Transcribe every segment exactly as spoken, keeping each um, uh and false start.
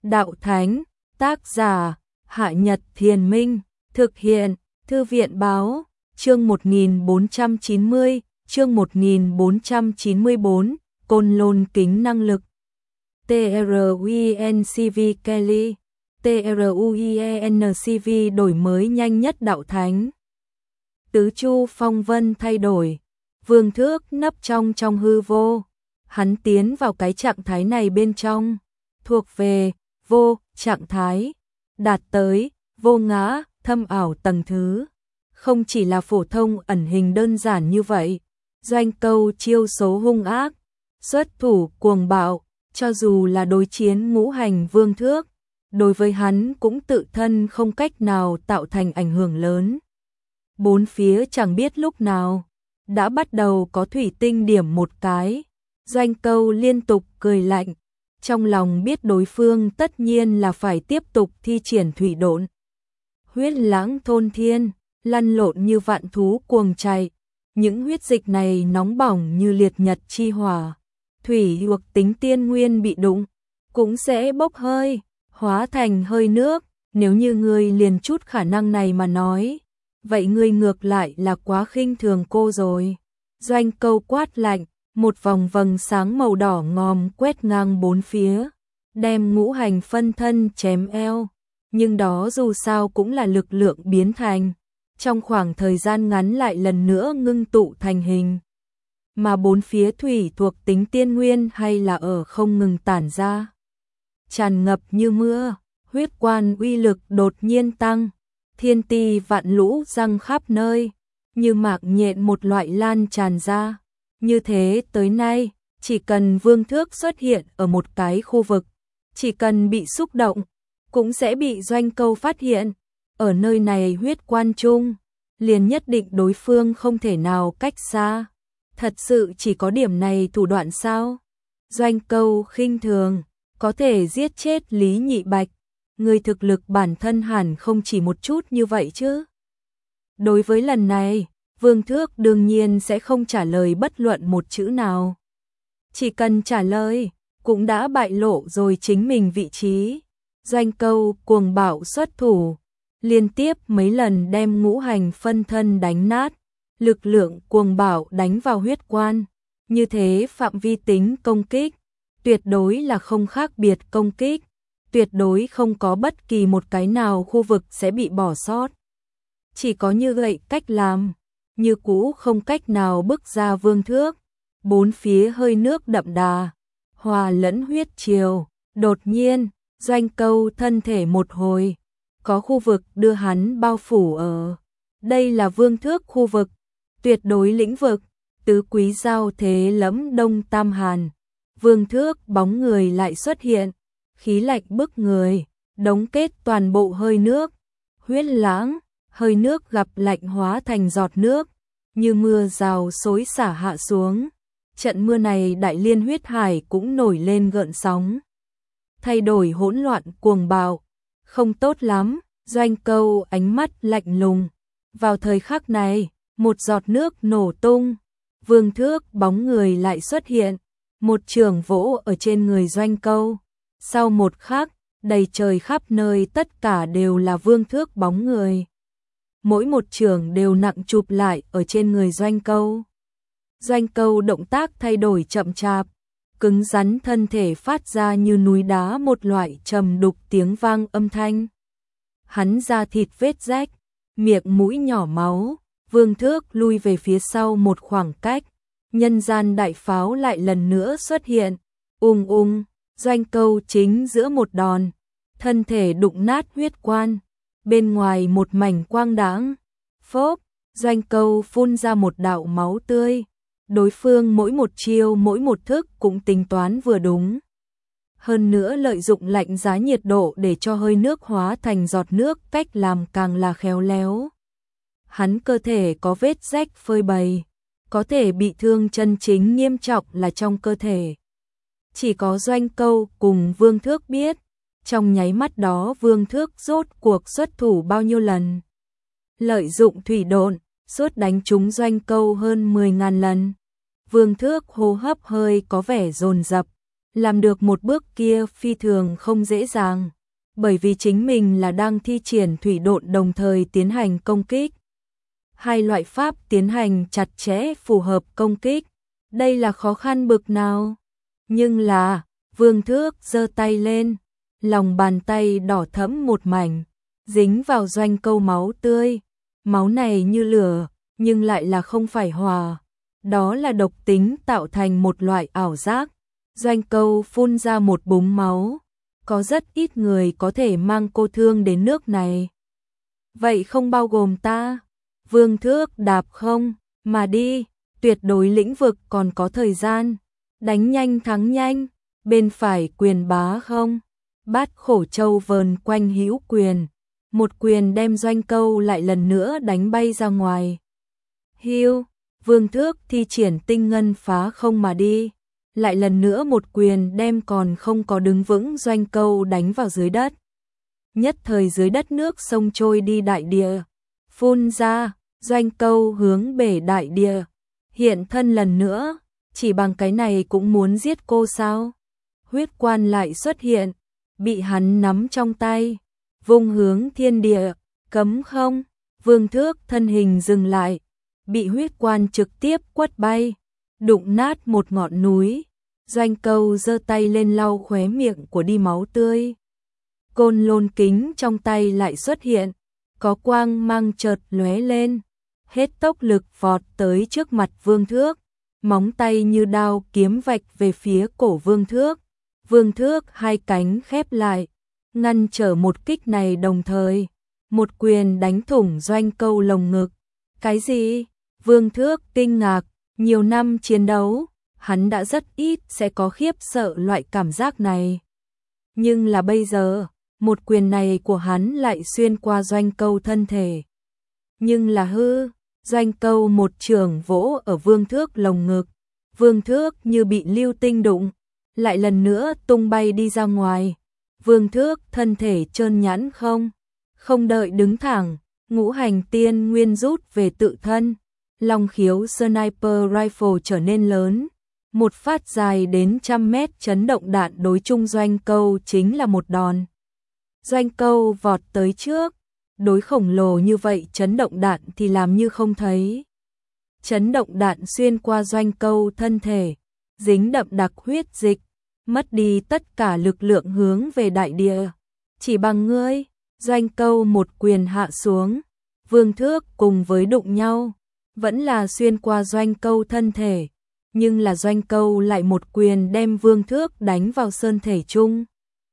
Đạo Thánh, tác giả, Hạ Nhật Thiền Minh, thực hiện, Thư viện Báo, chương một nghìn bốn trăm chín mươi, chương một nghìn bốn trăm chín mươi bốn, Côn Lôn kính năng lực. TRUENCV Kelly, TRUENCV đổi mới nhanh nhất Đạo Thánh. Tứ chu phong vân thay đổi, Vương Thước nấp trong trong hư vô, hắn tiến vào cái trạng thái này bên trong, thuộc về vô trạng thái, đạt tới vô ngã, thâm ảo tầng thứ. Không chỉ là phổ thông ẩn hình đơn giản như vậy, doanh câu chiêu số hung ác, xuất thủ cuồng bạo, cho dù là đối chiến ngũ hành Vương Thước, đối với hắn cũng tự thân không cách nào tạo thành ảnh hưởng lớn. Bốn phía chẳng biết lúc nào đã bắt đầu có thủy tinh điểm một cái, doanh câu liên tục cười lạnh, trong lòng biết đối phương tất nhiên là phải tiếp tục thi triển thủy độn. Huyết lãng thôn thiên, lăn lộn như vạn thú cuồng chạy, những huyết dịch này nóng bỏng như liệt nhật chi hỏa, thủy hoặc tính tiên nguyên bị đụng, cũng sẽ bốc hơi, hóa thành hơi nước, nếu như ngươi liền chút khả năng này mà nói, vậy ngươi ngược lại là quá khinh thường cô rồi. Doanh câu quát lạnh, một vòng vầng sáng màu đỏ ngòm quét ngang bốn phía, đem ngũ hành phân thân chém eo, nhưng đó dù sao cũng là lực lượng biến thành, trong khoảng thời gian ngắn lại lần nữa ngưng tụ thành hình. Mà bốn phía thủy thuộc tính tiên nguyên hay là ở không ngừng tản ra, tràn ngập như mưa, huyết quan uy lực đột nhiên tăng, thiên ti vạn lũ răng khắp nơi, như mạc nhện một loại lan tràn ra. Như thế tới nay, chỉ cần Vương Thước xuất hiện ở một cái khu vực, chỉ cần bị xúc động, cũng sẽ bị doanh câu phát hiện. Ở nơi này huyết quan chung, liền nhất định đối phương không thể nào cách xa. Thật sự chỉ có điểm này thủ đoạn sao? Doanh câu khinh thường, có thể giết chết Lý Nhị Bạch. Người thực lực bản thân hẳn không chỉ một chút như vậy chứ. Đối với lần này, Vương Thước đương nhiên sẽ không trả lời bất luận một chữ nào. Chỉ cần trả lời, cũng đã bại lộ rồi chính mình vị trí. Doanh câu cuồng bạo xuất thủ, liên tiếp mấy lần đem ngũ hành phân thân đánh nát, lực lượng cuồng bạo đánh vào huyết quan. Như thế phạm vi tính công kích, tuyệt đối là không khác biệt công kích, tuyệt đối không có bất kỳ một cái nào khu vực sẽ bị bỏ sót. Chỉ có như vậy cách làm, như cũ không cách nào bức ra Vương Thước. Bốn phía hơi nước đậm đà, hòa lẫn huyết triều, đột nhiên, doanh câu thân thể một hồi, có khu vực đưa hắn bao phủ ở. Đây là Vương Thước khu vực, tuyệt đối lĩnh vực, tứ quý giao thế lẫm đông tam hàn. Vương Thước bóng người lại xuất hiện, khí lạnh bức người, đóng kết toàn bộ hơi nước, huyết lãng, hơi nước gặp lạnh hóa thành giọt nước, như mưa rào xối xả hạ xuống. Trận mưa này đại liên huyết hải cũng nổi lên gợn sóng, thay đổi hỗn loạn cuồng bạo, không tốt lắm. Doanh câu ánh mắt lạnh lùng, vào thời khắc này, một giọt nước nổ tung, Vương Thước bóng người lại xuất hiện, một chưởng vỗ ở trên người doanh câu. Sau một khắc, đầy trời khắp nơi tất cả đều là Vương Thước bóng người. Mỗi một chưởng đều nặng chụp lại ở trên người doanh câu. Doanh câu động tác thay đổi chậm chạp, cứng rắn thân thể phát ra như núi đá một loại trầm đục tiếng vang âm thanh. Hắn da thịt vết rách, miệng mũi nhỏ máu, Vương Thước lui về phía sau một khoảng cách, nhân gian đại pháo lại lần nữa xuất hiện, ung ung, doanh câu chính giữa một đòn, thân thể đụng nát huyết quan, bên ngoài một mảnh quang đãng, phốp, doanh câu phun ra một đạo máu tươi, đối phương mỗi một chiêu mỗi một thức cũng tính toán vừa đúng. Hơn nữa lợi dụng lạnh giá nhiệt độ để cho hơi nước hóa thành giọt nước, cách làm càng là khéo léo. Hắn cơ thể có vết rách phơi bày, có thể bị thương chân chính nghiêm trọng là trong cơ thể. Chỉ có doanh câu cùng Vương Thước biết, trong nháy mắt đó Vương Thước rốt cuộc xuất thủ bao nhiêu lần. Lợi dụng thủy độn, suốt đánh trúng doanh câu hơn mười ngàn lần. Vương Thước hô hấp hơi có vẻ dồn dập, Làm được một bước kia phi thường không dễ dàng, bởi vì chính mình là đang thi triển thủy độn đồng thời tiến hành công kích. Hai loại pháp tiến hành chặt chẽ phù hợp công kích, đây là khó khăn bực nào. Nhưng là, Vương Thước giơ tay lên, lòng bàn tay đỏ thẫm một mảnh, dính vào Doanh Câu máu tươi. Máu này như lửa, nhưng lại là không phải hòa. Đó là độc tính tạo thành một loại ảo giác. Doanh Câu phun ra một búng máu. Có rất ít người có thể mang cô thương đến nước này. Vậy không bao gồm ta. Vương Thước đạp không, mà đi, tuyệt đối lĩnh vực còn có thời gian. Đánh nhanh thắng nhanh, bên phải quyền bá không. Bát Khổ Châu vờn quanh hữu quyền. Một quyền đem Doanh Câu lại lần nữa đánh bay ra ngoài. Hiu, Vương Thước thi triển tinh ngân phá không mà đi. Lại lần nữa một quyền đem còn không có đứng vững Doanh Câu đánh vào dưới đất. Nhất thời dưới đất nước sông trôi đi đại địa. Phun ra, Doanh Câu hướng bể đại địa. Hiện thân lần nữa, chỉ bằng cái này cũng muốn giết cô sao? Huyết quan lại xuất hiện, bị hắn nắm trong tay. Vung hướng thiên địa, cấm không, Vương Thước thân hình dừng lại, bị huyết quan trực tiếp quất bay, đụng nát một ngọn núi. Doanh Câu giơ tay lên lau khóe miệng của đi máu tươi. Côn lôn kính trong tay lại xuất hiện, có quang mang chợt lóe lên, hết tốc lực vọt tới trước mặt Vương Thước, móng tay như đao kiếm vạch về phía cổ Vương Thước. Vương Thước hai cánh khép lại, ngăn trở một kích này đồng thời, một quyền đánh thủng Doanh Câu lồng ngực. Cái gì? Vương Thước kinh ngạc, nhiều năm chiến đấu, hắn đã rất ít sẽ có khiếp sợ loại cảm giác này. Nhưng là bây giờ, một quyền này của hắn lại xuyên qua Doanh Câu thân thể. Nhưng là hư, Doanh Câu một chưởng vỗ ở Vương Thước lồng ngực, Vương Thước như bị lưu tinh đụng, lại lần nữa tung bay đi ra ngoài. Vương Thước thân thể trơn nhẵn không, không đợi đứng thẳng, ngũ hành tiên nguyên rút về tự thân, long khiếu sniper rifle trở nên lớn, một phát dài đến trăm mét chấn động đạn đối chung Doanh Câu chính là một đòn. Doanh Câu vọt tới trước, đối khổng lồ như vậy chấn động đạn thì làm như không thấy. Chấn động đạn xuyên qua Doanh Câu thân thể, dính đậm đặc huyết dịch, mất đi tất cả lực lượng hướng về đại địa. Chỉ bằng ngươi, Doanh Câu một quyền hạ xuống, Vương Thước cùng với đụng nhau, vẫn là xuyên qua Doanh Câu thân thể, nhưng là Doanh Câu lại một quyền đem Vương Thước đánh vào sơn thể chung.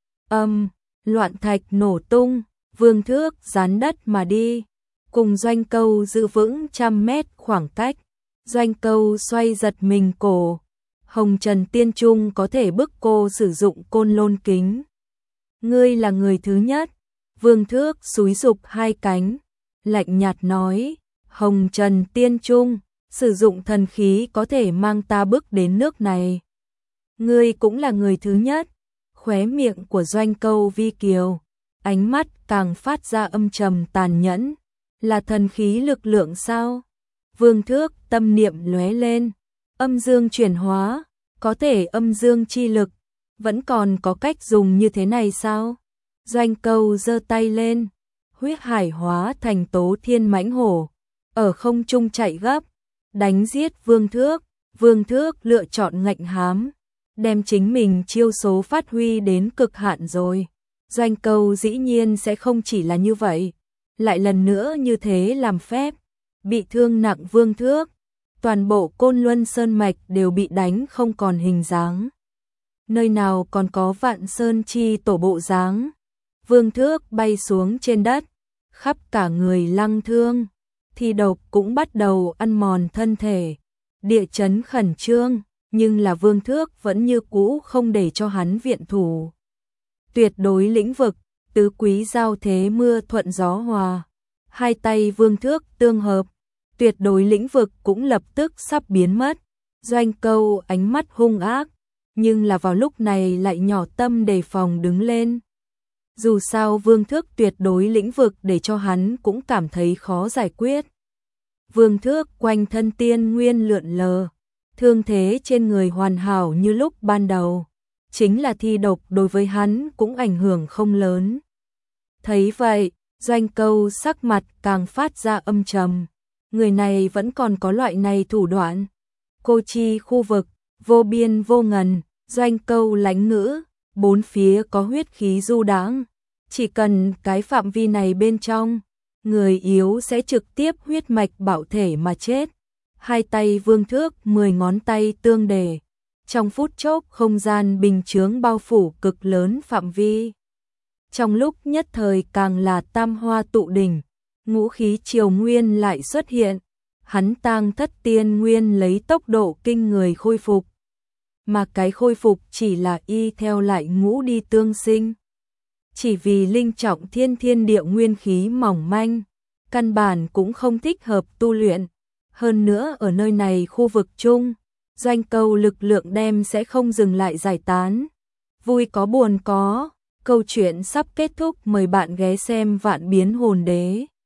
Âm, loạn thạch nổ tung, Vương Thước dán đất mà đi, cùng Doanh Câu giữ vững trăm mét khoảng cách. Doanh Câu xoay giật mình cổ, Hồng Trần Tiên Trung có thể bức cô sử dụng côn lôn kính. Ngươi là người thứ nhất. Vương Thước xúi dục hai cánh, lạnh nhạt nói, Hồng Trần Tiên Trung, sử dụng thần khí có thể mang ta bước đến nước này. Ngươi cũng là người thứ nhất. Khóe miệng của Doanh Câu vi kiều, ánh mắt càng phát ra âm trầm tàn nhẫn. Là thần khí lực lượng sao? Vương Thước tâm niệm lóe lên, âm dương chuyển hóa, có thể âm dương chi lực, vẫn còn có cách dùng như thế này sao? Doanh Câu giơ tay lên, huyết hải hóa thành tố thiên mãnh hổ, ở không trung chạy gấp, đánh giết Vương Thước. Vương Thước lựa chọn ngạnh hám, đem chính mình chiêu số phát huy đến cực hạn rồi. Doanh Câu dĩ nhiên sẽ không chỉ là như vậy, lại lần nữa như thế làm phép, bị thương nặng Vương Thước, toàn bộ Côn Luân Sơn Mạch đều bị đánh không còn hình dáng. Nơi nào còn có Vạn Sơn Chi tổ bộ dáng. Vương Thước bay xuống trên đất, khắp cả người lăng thương, thi độc cũng bắt đầu ăn mòn thân thể. Địa chấn khẩn trương, nhưng là Vương Thước vẫn như cũ không để cho hắn viện thủ. Tuyệt đối lĩnh vực, tứ quý giao thế mưa thuận gió hòa. Hai tay Vương Thước tương hợp, tuyệt đối lĩnh vực cũng lập tức sắp biến mất. Doanh Câu ánh mắt hung ác, nhưng là vào lúc này lại nhỏ tâm đề phòng đứng lên. Dù sao Vương Thước tuyệt đối lĩnh vực để cho hắn cũng cảm thấy khó giải quyết. Vương Thước quanh thân tiên nguyên lượn lờ, thương thế trên người hoàn hảo như lúc ban đầu. chính là thi độc đối với hắn cũng ảnh hưởng không lớn. Thấy vậy, Doanh Câu sắc mặt càng phát ra âm trầm. Người này vẫn còn có loại này thủ đoạn. Cô chi khu vực, vô biên vô ngần, Doanh Câu lánh ngữ, bốn phía có huyết khí du đãng. Chỉ cần cái phạm vi này bên trong, người yếu sẽ trực tiếp huyết mạch bạo thể mà chết. Hai tay vương thước, mười ngón tay tương đề. Trong phút chốc không gian bình chướng bao phủ cực lớn phạm vi. Trong lúc nhất thời càng là tam hoa tụ đỉnh, ngũ khí triều nguyên lại xuất hiện. Hắn tang thất tiên nguyên lấy tốc độ kinh người khôi phục. Mà cái khôi phục chỉ là y theo lại ngũ đi tương sinh. Chỉ vì linh trọng thiên thiên địa nguyên khí mỏng manh, căn bản cũng không thích hợp tu luyện. Hơn nữa ở nơi này khu vực chung, Doanh Câu lực lượng đem sẽ không dừng lại giải tán. Vui có buồn có, câu chuyện sắp kết thúc, mời bạn ghé xem Vạn Biến Hồn Đế.